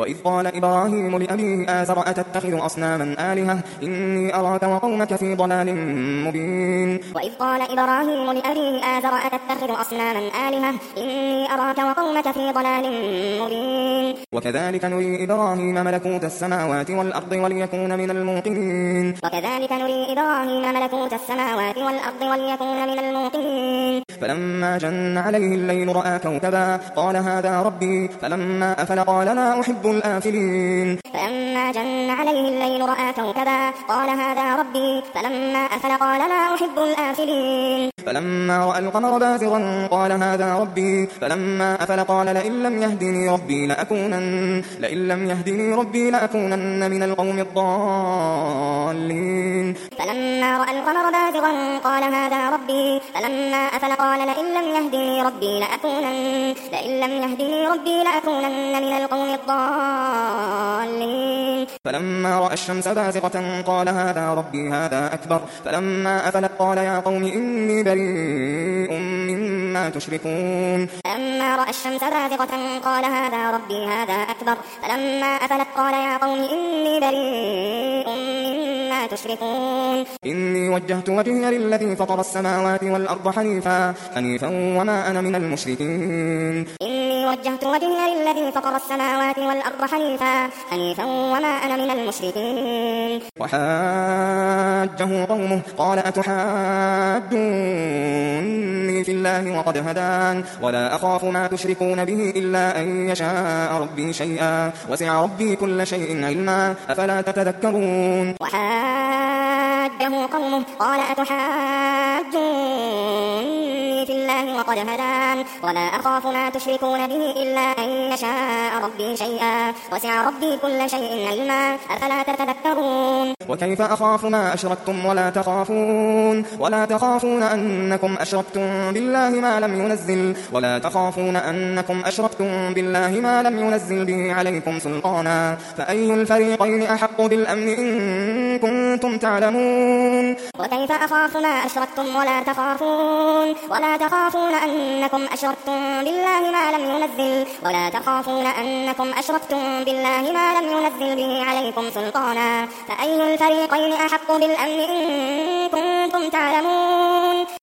وإذ قال إبراهيم لأبيه آزر أتتخذ أصناما آلهة إني أراك وقومك في ضلال مبين. وإذ قال إبراهيم لأبيه آزر أتتخذ أصناما آلهة إني أراك وقومك في ضلال مبين. وكذلك نري إبراهيم ملكوت السماوات والأرض وليكون من الموقنين. وكذلك نري إبراهيم ملكوت السماوات والأرض وليكون من الموقنين. فلما جن عليه الليل رأى كوكبا قال هذا ربي فلما أفل قال لا أحب الآفلين. فلما جن عليه الليل رأى كوكبا قال هذا ربي فلما أفل قال لا أحب الآفلين. فلما رأى القمر بازغا قال هذا ربي فلما أفل قال لئن لم يهدني ربي لأكونن من القوم الضالين. فلما رأى القمر بازغا قال هذا ربي فلما أفل قال لئن لم يهدني ربي لأكونن من القوم الضالين. فلما رأى الشمس بازغة قال هذا ربي هذا أكبر فلما أفلت قال يا قوم إني بريء مما تشركون. فلما رأى الشمس بازغة قال هذا ربي هذا أكبر فلما أفلت قال يا قوم إني بريء مما تشركون. إني وجهت وجهي للذي فطر السماوات والأرض حنيفا وما أنا من المشركين. إني وجهت وجهي للذي فطر السماوات والأرض حنيفا وما أنا من المشركين. وحاجه قومه قال أتحاجوني في الله وقد هدان ولا أخاف ما تشركون به إلا أن يشاء ربي شيئا وسع ربي كل شيء علما أفلا تتذكرون. وحاجه قومه قال أتحاجوني في الله وقد هدان ولا أخاف ما تشركون به إلا أن يشاء ربي شيئا وسع ربي كل شيء علما أفلا تتذكرون. وكيف أخاف ما أشركتم ولا تخافون أنكم أشركتم بالله ما لم ينزل به عليكم سلطانا فأي الفريقين أحق بالأمن إن كنتم تعلمون. وكيف أخاف ما أشركتم ولا تخافون أنكم أشركتم بالله ما لم ينزل به عليكم سلطانا فأي الفريقين أحق بالأمن إن كنتم تعلمون.